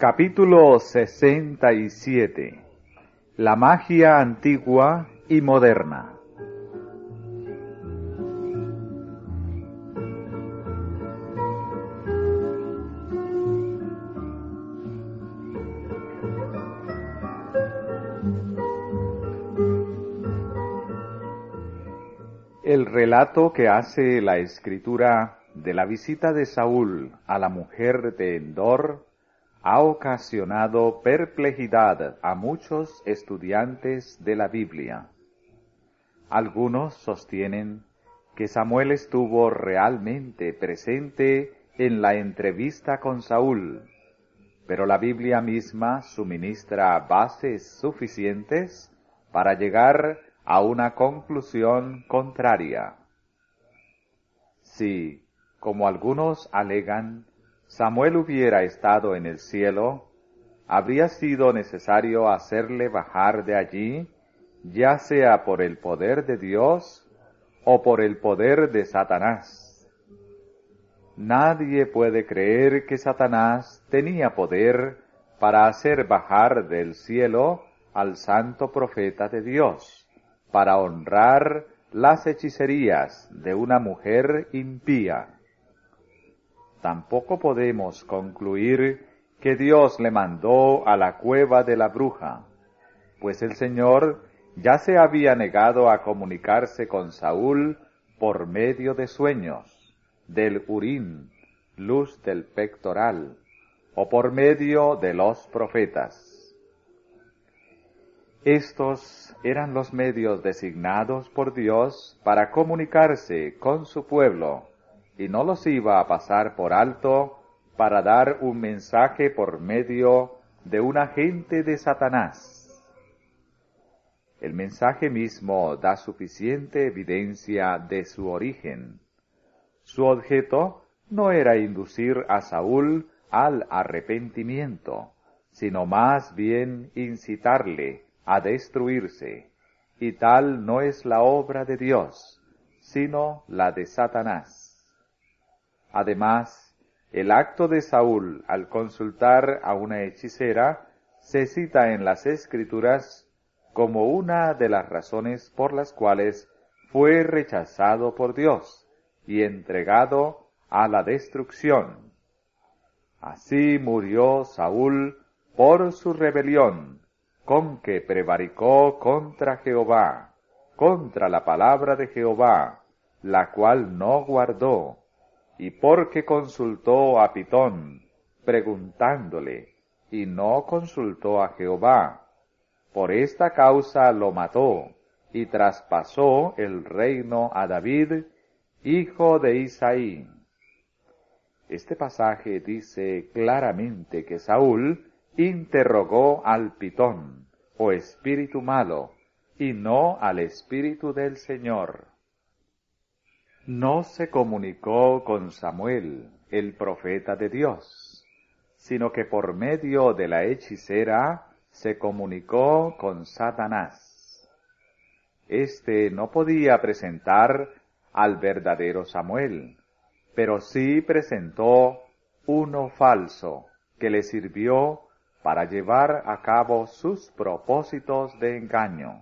Capítulo 67. La magia antigua y moderna. El relato que hace la Escritura de la visita de Saúl a la mujer de Endor ha ocasionado perplejidad a muchos estudiantes de la Biblia. Algunos sostienen que Samuel estuvo realmente presente en la entrevista con Saúl, pero la Biblia misma suministra bases suficientes para llegar a una conclusión contraria. Si, como algunos alegan, Samuel hubiera estado en el cielo, habría sido necesario hacerle bajar de allí, ya sea por el poder de Dios o por el poder de Satanás. Nadie puede creer que Satanás tenía poder para hacer bajar del cielo al santo profeta de Dios, para honrar las hechicerías de una mujer impía. Tampoco podemos concluir que Dios le mandó a la cueva de la bruja, pues el Señor ya se había negado a comunicarse con Saúl por medio de sueños, del Urim, luz del pectoral, o por medio de los profetas. Estos eran los medios designados por Dios para comunicarse con su pueblo, y no los iba a pasar por alto para dar un mensaje por medio de un agente de Satanás. El mensaje mismo da suficiente evidencia de su origen. Su objeto no era inducir a Saúl al arrepentimiento, sino más bien incitarle a destruirse, y tal no es la obra de Dios, sino la de Satanás. Además, el acto de Saúl al consultar a una hechicera se cita en las Escrituras como una de las razones por las cuales fue rechazado por Dios y entregado a la destrucción. Así murió Saúl por su rebelión, con que prevaricó contra Jehová, contra la palabra de Jehová, la cual no guardó, y porque consultó a Pitón, preguntándole, y no consultó a Jehová. Por esta causa lo mató, y traspasó el reino a David, hijo de Isaí. Este pasaje dice claramente que Saúl interrogó al Pitón, o espíritu malo, y no al Espíritu del Señor. No se comunicó con Samuel, el profeta de Dios, sino que por medio de la hechicera se comunicó con Satanás. Este no podía presentar al verdadero Samuel, pero sí presentó uno falso que le sirvió para llevar a cabo sus propósitos de engaño.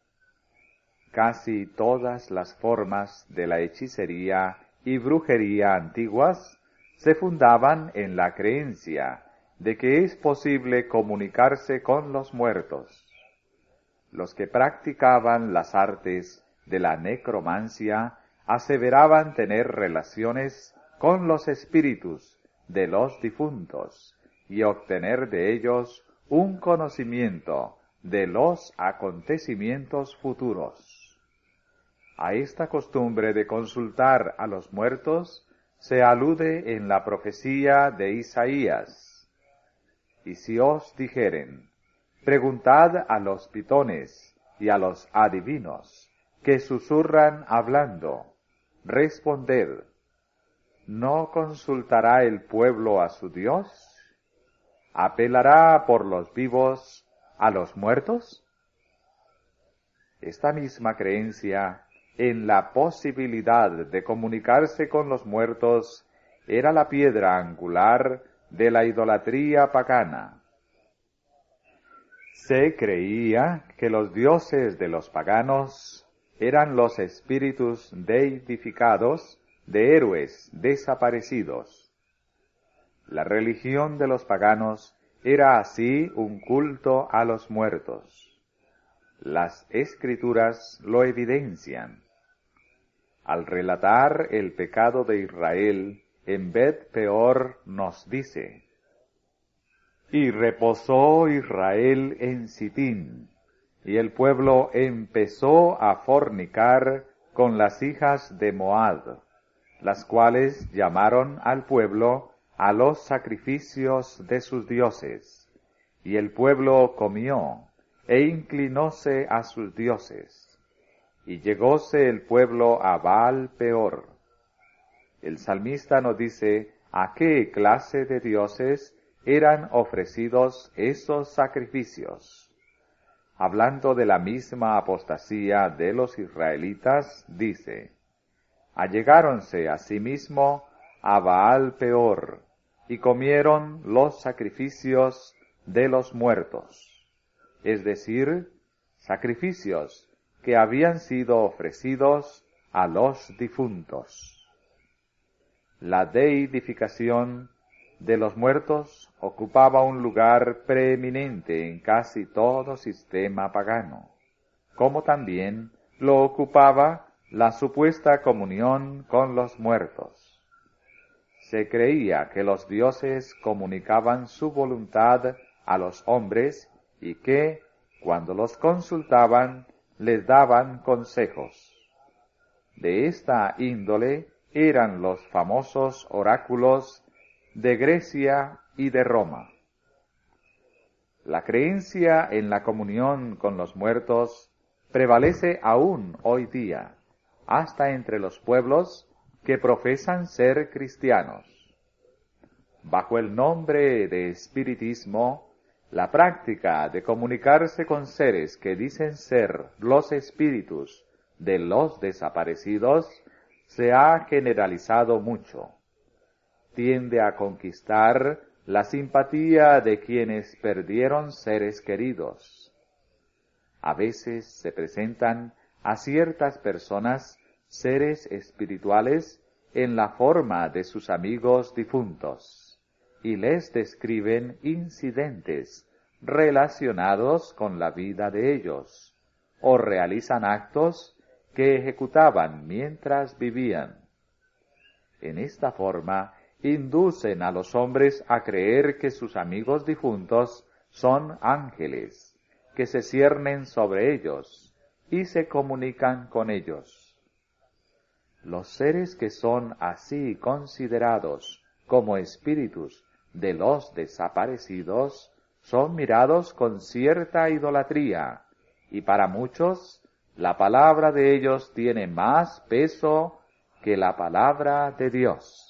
Casi todas las formas de la hechicería y brujería antiguas se fundaban en la creencia de que es posible comunicarse con los muertos. Los que practicaban las artes de la necromancia aseveraban tener relaciones con los espíritus de los difuntos y obtener de ellos un conocimiento de los acontecimientos futuros. A esta costumbre de consultar a los muertos se alude en la profecía de Isaías. Y si os dijeren, preguntad a los pitones y a los adivinos, que susurran hablando, responded, ¿no consultará el pueblo a su Dios? ¿Apelará por los vivos a los muertos? Esta misma creencia en la posibilidad de comunicarse con los muertos era la piedra angular de la idolatría pagana. Se creía que los dioses de los paganos eran los espíritus deificados de héroes desaparecidos. La religión de los paganos era así un culto a los muertos. Las Escrituras lo evidencian. Al relatar el pecado de Israel, en Bet Peor nos dice: Y reposó Israel en Sitín, y el pueblo empezó a fornicar con las hijas de Moab, las cuales llamaron al pueblo a los sacrificios de sus dioses, y el pueblo comió, e inclinóse a sus dioses, y llegóse el pueblo a Baal Peor. El salmista nos dice a qué clase de dioses eran ofrecidos esos sacrificios. Hablando de la misma apostasía de los israelitas, dice: Allegáronse asimismo a Baal Peor, y comieron los sacrificios de los muertos, es decir, sacrificios que habían sido ofrecidos a los difuntos. La deidificación de los muertos ocupaba un lugar preeminente en casi todo sistema pagano, como también lo ocupaba la supuesta comunión con los muertos. Se creía que los dioses comunicaban su voluntad a los hombres y que, cuando los consultaban, les daban consejos. De esta índole eran los famosos oráculos de Grecia y de Roma. La creencia en la comunión con los muertos prevalece aún hoy día, hasta entre los pueblos que profesan ser cristianos. Bajo el nombre de espiritismo, la práctica de comunicarse con seres que dicen ser los espíritus de los desaparecidos se ha generalizado mucho. Tiende a conquistar la simpatía de quienes perdieron seres queridos. A veces se presentan a ciertas personas seres espirituales en la forma de sus amigos difuntos y les describen incidentes relacionados con la vida de ellos, o realizan actos que ejecutaban mientras vivían. En esta forma, inducen a los hombres a creer que sus amigos difuntos son ángeles, que se ciernen sobre ellos y se comunican con ellos. Los seres que son así considerados como espíritus de los desaparecidos son mirados con cierta idolatría, y para muchos la palabra de ellos tiene más peso que la palabra de Dios.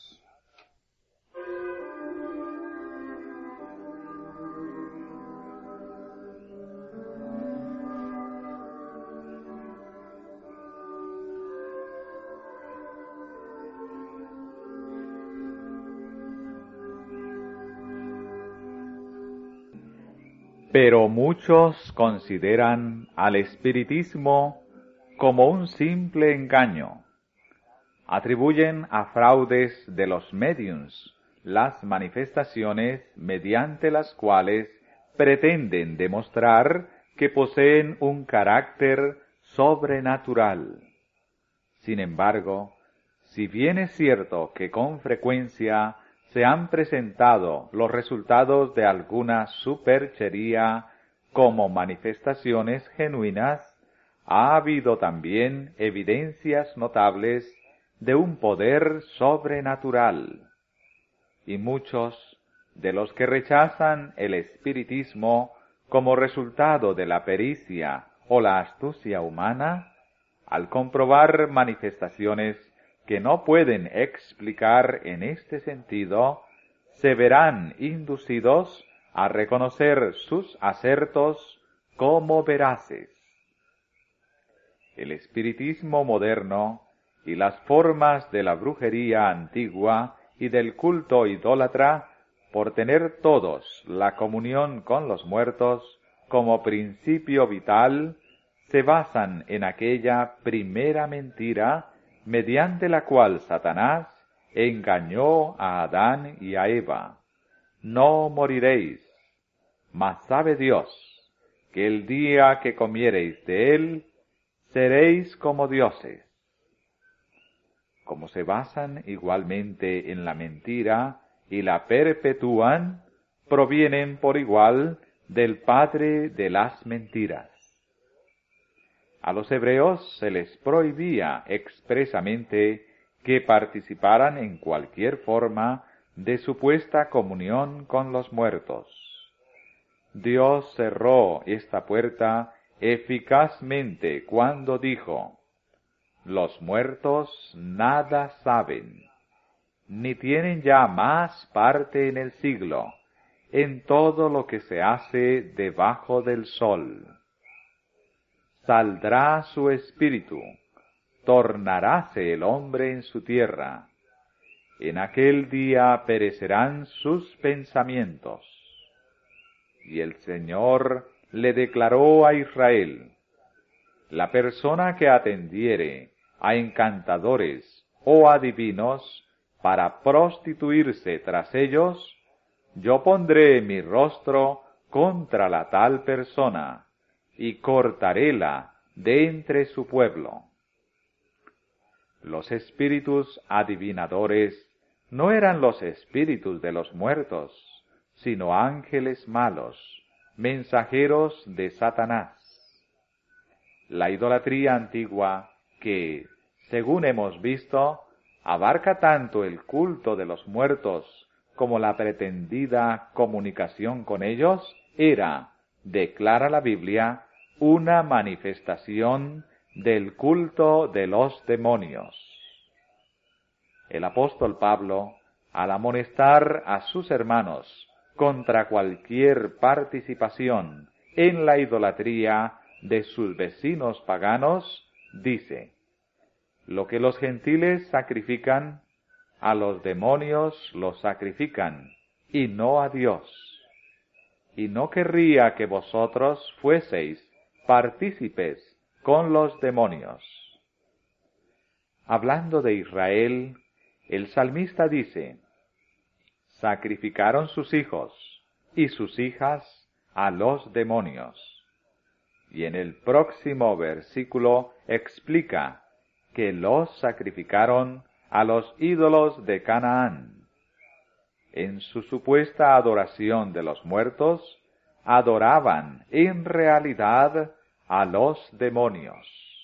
Pero muchos consideran al espiritismo como un simple engaño. Atribuyen a fraudes de los médiums las manifestaciones mediante las cuales pretenden demostrar que poseen un carácter sobrenatural. Sin embargo, si bien es cierto que con frecuencia se han presentado los resultados de alguna superchería como manifestaciones genuinas, ha habido también evidencias notables de un poder sobrenatural. Y muchos de los que rechazan el espiritismo como resultado de la pericia o la astucia humana, al comprobar manifestaciones que no pueden explicar en este sentido, se verán inducidos a reconocer sus acertos como veraces. El espiritismo moderno y las formas de la brujería antigua y del culto idólatra por tener todos la comunión con los muertos como principio vital, se basan en aquella primera mentira mediante la cual Satanás engañó a Adán y a Eva. No moriréis, mas sabe Dios que el día que comiereis de él, seréis como dioses. Como se basan igualmente en la mentira y la perpetúan, provienen por igual del padre de las mentiras. A los hebreos se les prohibía expresamente que participaran en cualquier forma de supuesta comunión con los muertos. Dios cerró esta puerta eficazmente cuando dijo: los muertos nada saben, ni tienen ya más parte en el siglo, en todo lo que se hace debajo del sol. Saldrá su espíritu, tornaráse el hombre en su tierra. En aquel día perecerán sus pensamientos. Y el Señor le declaró a Israel: la persona que atendiere a encantadores o adivinos para prostituirse tras ellos, yo pondré mi rostro contra la tal persona, y cortaréla de entre su pueblo. Los espíritus adivinadores no eran los espíritus de los muertos, sino ángeles malos, mensajeros de Satanás. La idolatría antigua, que, según hemos visto, abarca tanto el culto de los muertos como la pretendida comunicación con ellos, era, declara la Biblia, una manifestación del culto de los demonios. El apóstol Pablo, al amonestar a sus hermanos contra cualquier participación en la idolatría de sus vecinos paganos, dice: lo que los gentiles sacrifican, a los demonios los sacrifican, y no a Dios. Y no querría que vosotros fueseis partícipes con los demonios. Hablando de Israel, el salmista dice: sacrificaron sus hijos y sus hijas a los demonios. Y en el próximo versículo explica que los sacrificaron a los ídolos de Canaán. En su supuesta adoración de los muertos, adoraban en realidad a los demonios.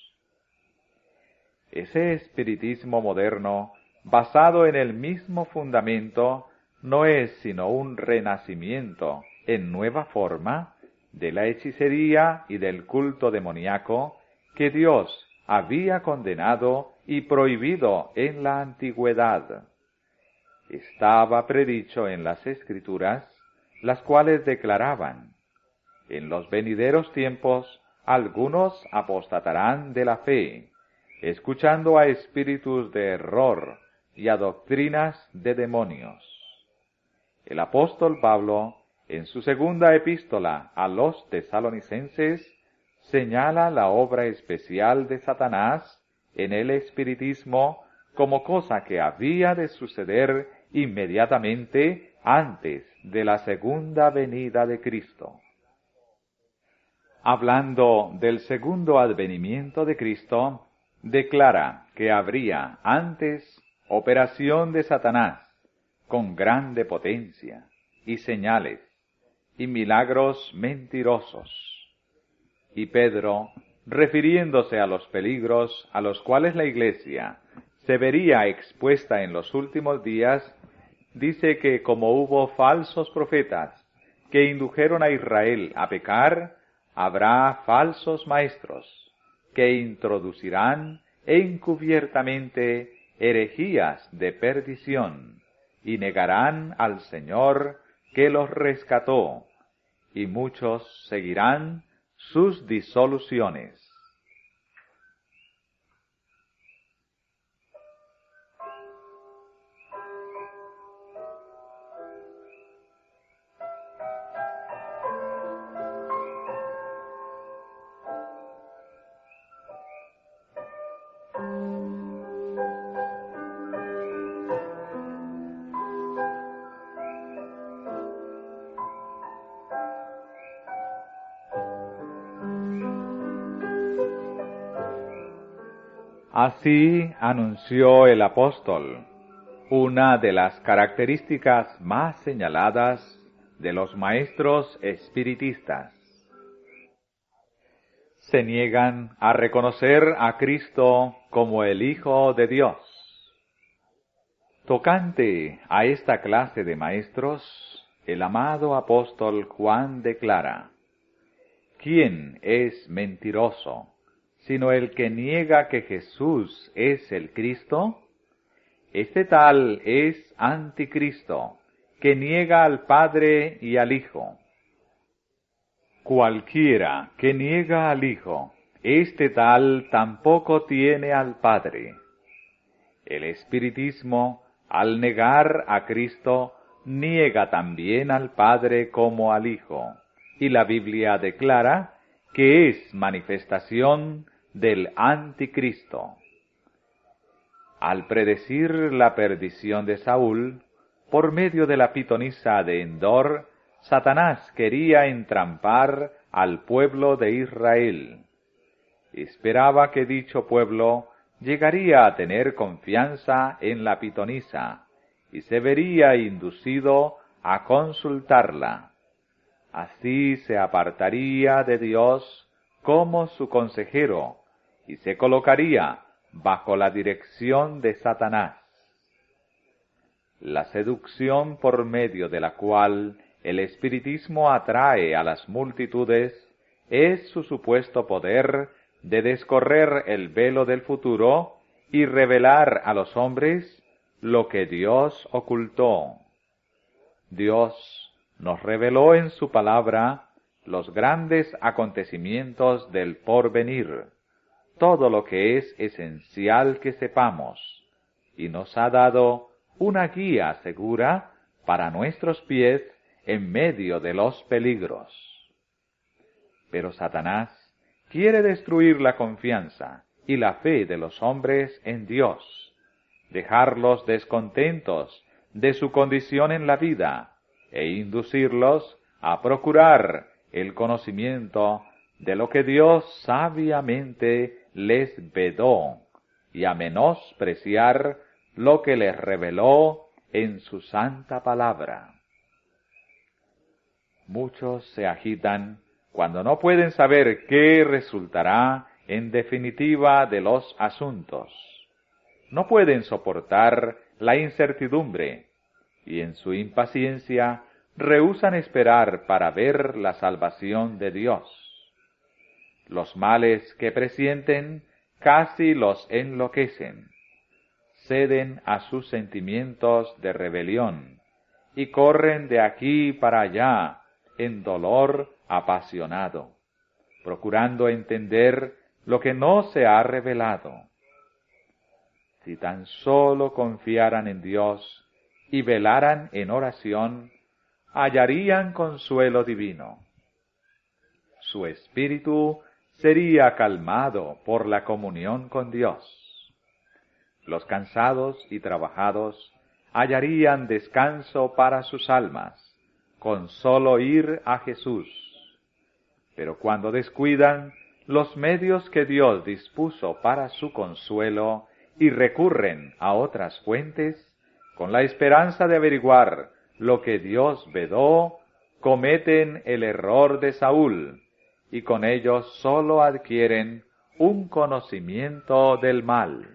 Ese espiritismo moderno, basado en el mismo fundamento, no es sino un renacimiento en nueva forma de la hechicería y del culto demoníaco que Dios había condenado y prohibido en la antigüedad. Estaba predicho en las Escrituras, las cuales declaraban: en los venideros tiempos algunos apostatarán de la fe, escuchando a espíritus de error y a doctrinas de demonios. El apóstol Pablo, en su segunda epístola a los tesalonicenses, señala la obra especial de Satanás en el espiritismo como cosa que había de suceder inmediatamente antes de la segunda venida de Cristo. Hablando del segundo advenimiento de Cristo, declara que habría antes operación de Satanás con grande potencia y señales y milagros mentirosos. Y Pedro, refiriéndose a los peligros a los cuales la Iglesia se vería expuesta en los últimos días, dice que como hubo falsos profetas que indujeron a Israel a pecar, habrá falsos maestros que introducirán encubiertamente herejías de perdición y negarán al Señor que los rescató, y muchos seguirán sus disoluciones. Así anunció el apóstol, una de las características más señaladas de los maestros espiritistas. Se niegan a reconocer a Cristo como el Hijo de Dios. Tocante a esta clase de maestros, el amado apóstol Juan declara: ¿Quién es mentiroso, sino el que niega que Jesús es el Cristo? Este tal es anticristo, que niega al Padre y al Hijo. Cualquiera que niega al Hijo, este tal tampoco tiene al Padre. El espiritismo, al negar a Cristo, niega también al Padre como al Hijo, y la Biblia declara que es manifestación del anticristo. Al predecir la perdición de Saúl, por medio de la pitonisa de Endor, Satanás quería entrampar al pueblo de Israel. Esperaba que dicho pueblo llegaría a tener confianza en la pitonisa y se vería inducido a consultarla. Así se apartaría de Dios como su consejero y se colocaría bajo la dirección de Satanás. La seducción por medio de la cual el espiritismo atrae a las multitudes es su supuesto poder de descorrer el velo del futuro y revelar a los hombres lo que Dios ocultó. Dios nos reveló en su palabra los grandes acontecimientos del porvenir, todo lo que es esencial que sepamos, y nos ha dado una guía segura para nuestros pies en medio de los peligros. Pero Satanás quiere destruir la confianza y la fe de los hombres en Dios, dejarlos descontentos de su condición en la vida e inducirlos a procurar el conocimiento de lo que Dios sabiamente les vedó y a menospreciar lo que les reveló en su santa palabra. Muchos se agitan cuando no pueden saber qué resultará en definitiva de los asuntos. No pueden soportar la incertidumbre y en su impaciencia rehúsan esperar para ver la salvación de Dios. Los males que presienten casi los enloquecen. Ceden a sus sentimientos de rebelión y corren de aquí para allá en dolor apasionado, procurando entender lo que no se ha revelado. Si tan solo confiaran en Dios y velaran en oración, hallarían consuelo divino. Su espíritu sería calmado por la comunión con Dios. Los cansados y trabajados hallarían descanso para sus almas, con solo ir a Jesús. Pero cuando descuidan los medios que Dios dispuso para su consuelo y recurren a otras fuentes, con la esperanza de averiguar lo que Dios vedó, cometen el error de Saúl, y con ellos sólo adquieren un conocimiento del mal.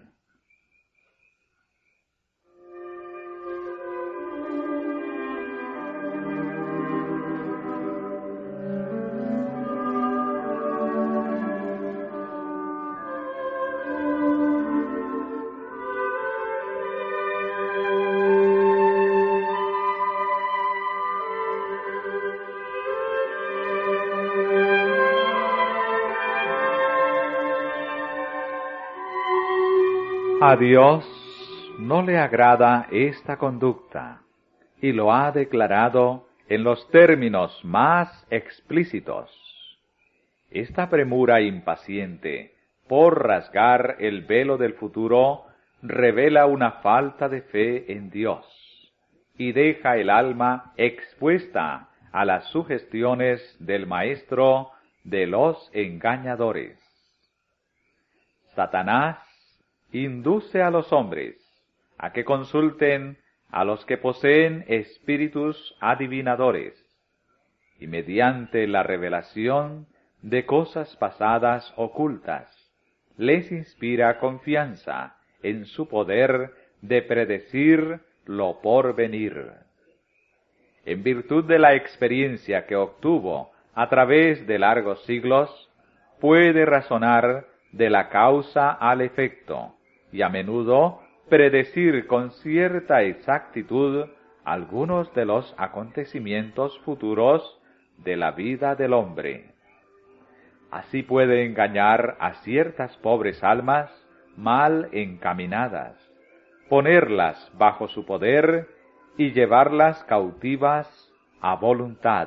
A Dios no le agrada esta conducta, y lo ha declarado en los términos más explícitos. Esta premura impaciente por rasgar el velo del futuro revela una falta de fe en Dios, y deja el alma expuesta a las sugestiones del maestro de los engañadores. Satanás induce a los hombres a que consulten a los que poseen espíritus adivinadores, y mediante la revelación de cosas pasadas ocultas, les inspira confianza en su poder de predecir lo por venir. En virtud de la experiencia que obtuvo a través de largos siglos, puede razonar de la causa al efecto, y a menudo predecir con cierta exactitud algunos de los acontecimientos futuros de la vida del hombre. Así puede engañar a ciertas pobres almas mal encaminadas, ponerlas bajo su poder y llevarlas cautivas a voluntad.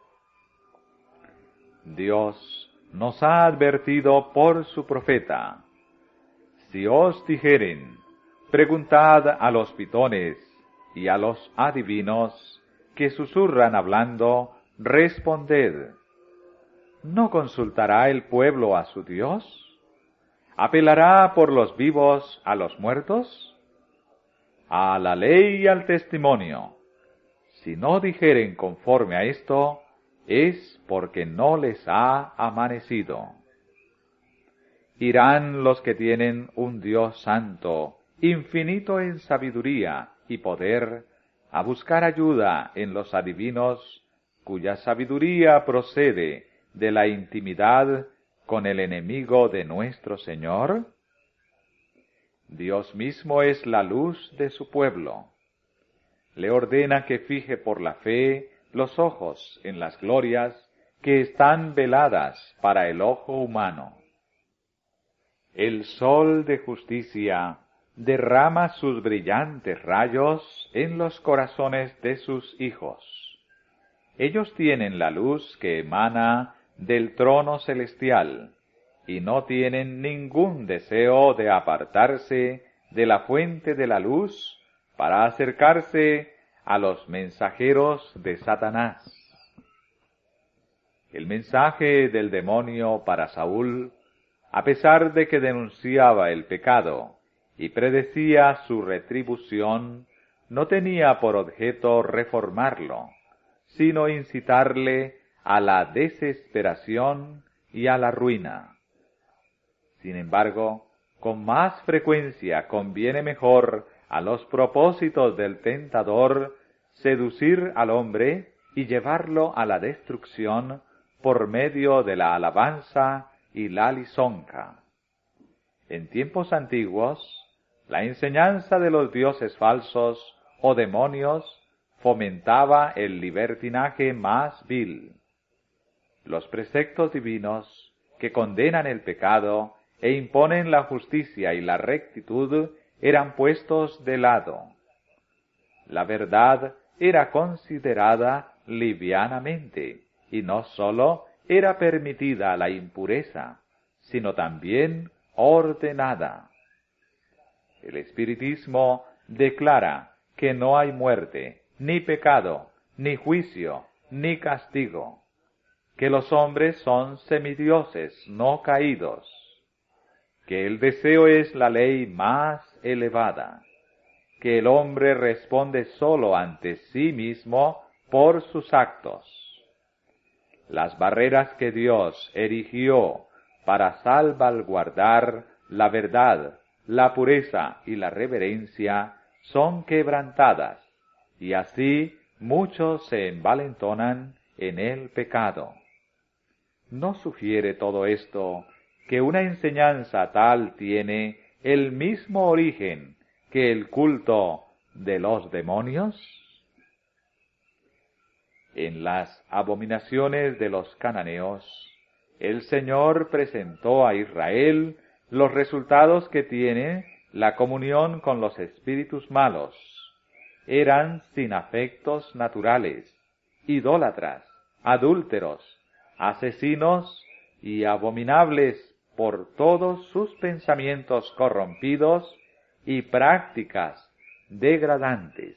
Dios nos ha advertido por su profeta: si os dijeren, preguntad a los pitones y a los adivinos que susurran hablando, responded. ¿No consultará el pueblo a su Dios? ¿Apelará por los vivos a los muertos? A la ley y al testimonio. Si no dijeren conforme a esto, es porque no les ha amanecido. Irán los que tienen un Dios santo, infinito en sabiduría y poder, a buscar ayuda en los adivinos, cuya sabiduría procede de la intimidad con el enemigo de nuestro Señor. Dios mismo es la luz de su pueblo. Le ordena que fije por la fe los ojos en las glorias que están veladas para el ojo humano. El sol de justicia derrama sus brillantes rayos en los corazones de sus hijos. Ellos tienen la luz que emana del trono celestial, y no tienen ningún deseo de apartarse de la fuente de la luz para acercarse a los mensajeros de Satanás. El mensaje del demonio para Saúl, a pesar de que denunciaba el pecado y predecía su retribución, no tenía por objeto reformarlo, sino incitarle a la desesperación y a la ruina. Sin embargo, con más frecuencia conviene mejor a los propósitos del tentador seducir al hombre y llevarlo a la destrucción por medio de la alabanza y la lisonja. En tiempos antiguos, la enseñanza de los dioses falsos o demonios fomentaba el libertinaje más vil. Los preceptos divinos que condenan el pecado e imponen la justicia y la rectitud eran puestos de lado. La verdad era considerada livianamente, y no sólo era permitida la impureza, sino también ordenada. El espiritismo declara que no hay muerte, ni pecado, ni juicio, ni castigo, que los hombres son semidioses no caídos, que el deseo es la ley más elevada, que el hombre responde solo ante sí mismo por sus actos. Las barreras que Dios erigió para salvaguardar la verdad, la pureza y la reverencia son quebrantadas, y así muchos se envalentonan en el pecado. ¿No sugiere todo esto que una enseñanza tal tiene el mismo origen que el culto de los demonios? En las abominaciones de los cananeos, el Señor presentó a Israel los resultados que tiene la comunión con los espíritus malos. Eran sin afectos naturales, idólatras, adúlteros, asesinos y abominables por todos sus pensamientos corrompidos y prácticas degradantes.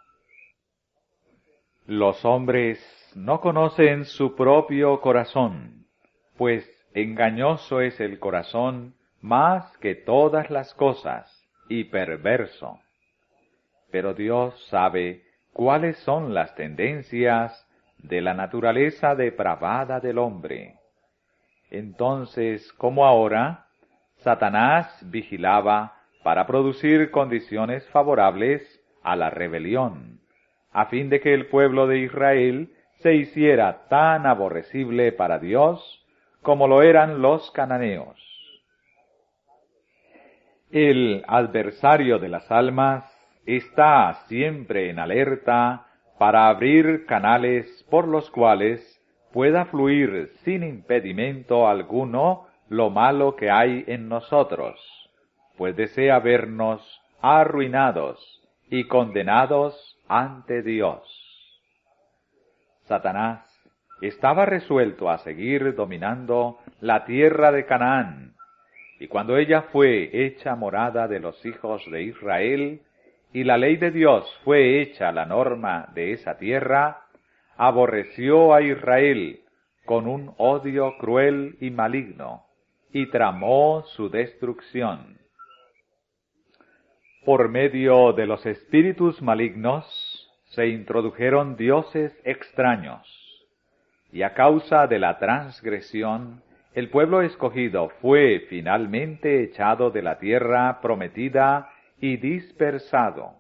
Los hombres no conocen su propio corazón, pues engañoso es el corazón más que todas las cosas, y perverso. Pero Dios sabe cuáles son las tendencias de la naturaleza depravada del hombre. Entonces, como ahora, Satanás vigilaba para producir condiciones favorables a la rebelión, a fin de que el pueblo de Israel se hiciera tan aborrecible para Dios como lo eran los cananeos. El adversario de las almas está siempre en alerta para abrir canales por los cuales pueda fluir sin impedimento alguno lo malo que hay en nosotros, pues desea vernos arruinados y condenados ante Dios. Satanás estaba resuelto a seguir dominando la tierra de Canaán, y cuando ella fue hecha morada de los hijos de Israel, y la ley de Dios fue hecha la norma de esa tierra, aborreció a Israel con un odio cruel y maligno, y tramó su destrucción. Por medio de los espíritus malignos se introdujeron dioses extraños, y a causa de la transgresión, el pueblo escogido fue finalmente echado de la tierra prometida y dispersado.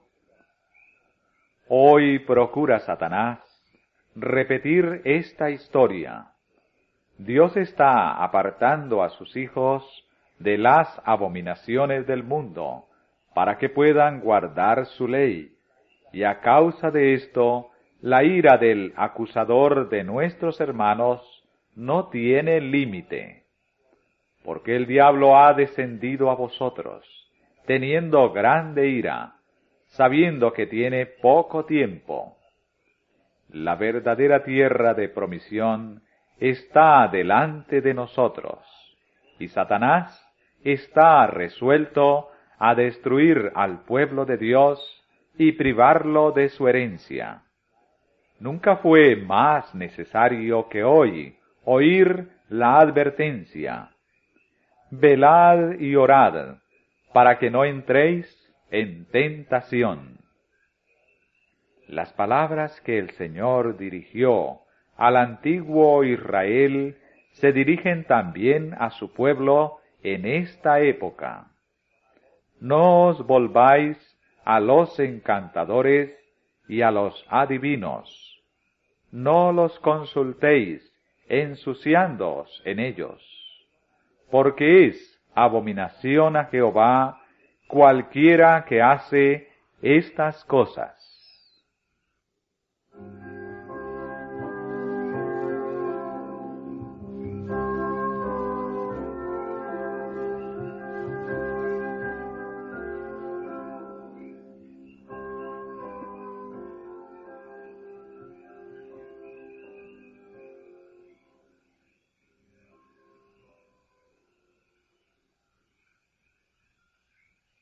Hoy procura Satanás repetir esta historia. Dios está apartando a sus hijos de las abominaciones del mundo, para que puedan guardar su ley, y a causa de esto, la ira del acusador de nuestros hermanos no tiene límite, porque el diablo ha descendido a vosotros, teniendo grande ira, sabiendo que tiene poco tiempo. La verdadera tierra de promisión está delante de nosotros, y Satanás está resuelto a destruir al pueblo de Dios y privarlo de su herencia. Nunca fue más necesario que hoy oír la advertencia: velad y orad, para que no entréis en tentación. Las palabras que el Señor dirigió al antiguo Israel se dirigen también a su pueblo en esta época. No os volváis a los encantadores y a los adivinos. No los consultéis, ensuciándoos en ellos, porque es abominación a Jehová cualquiera que hace estas cosas.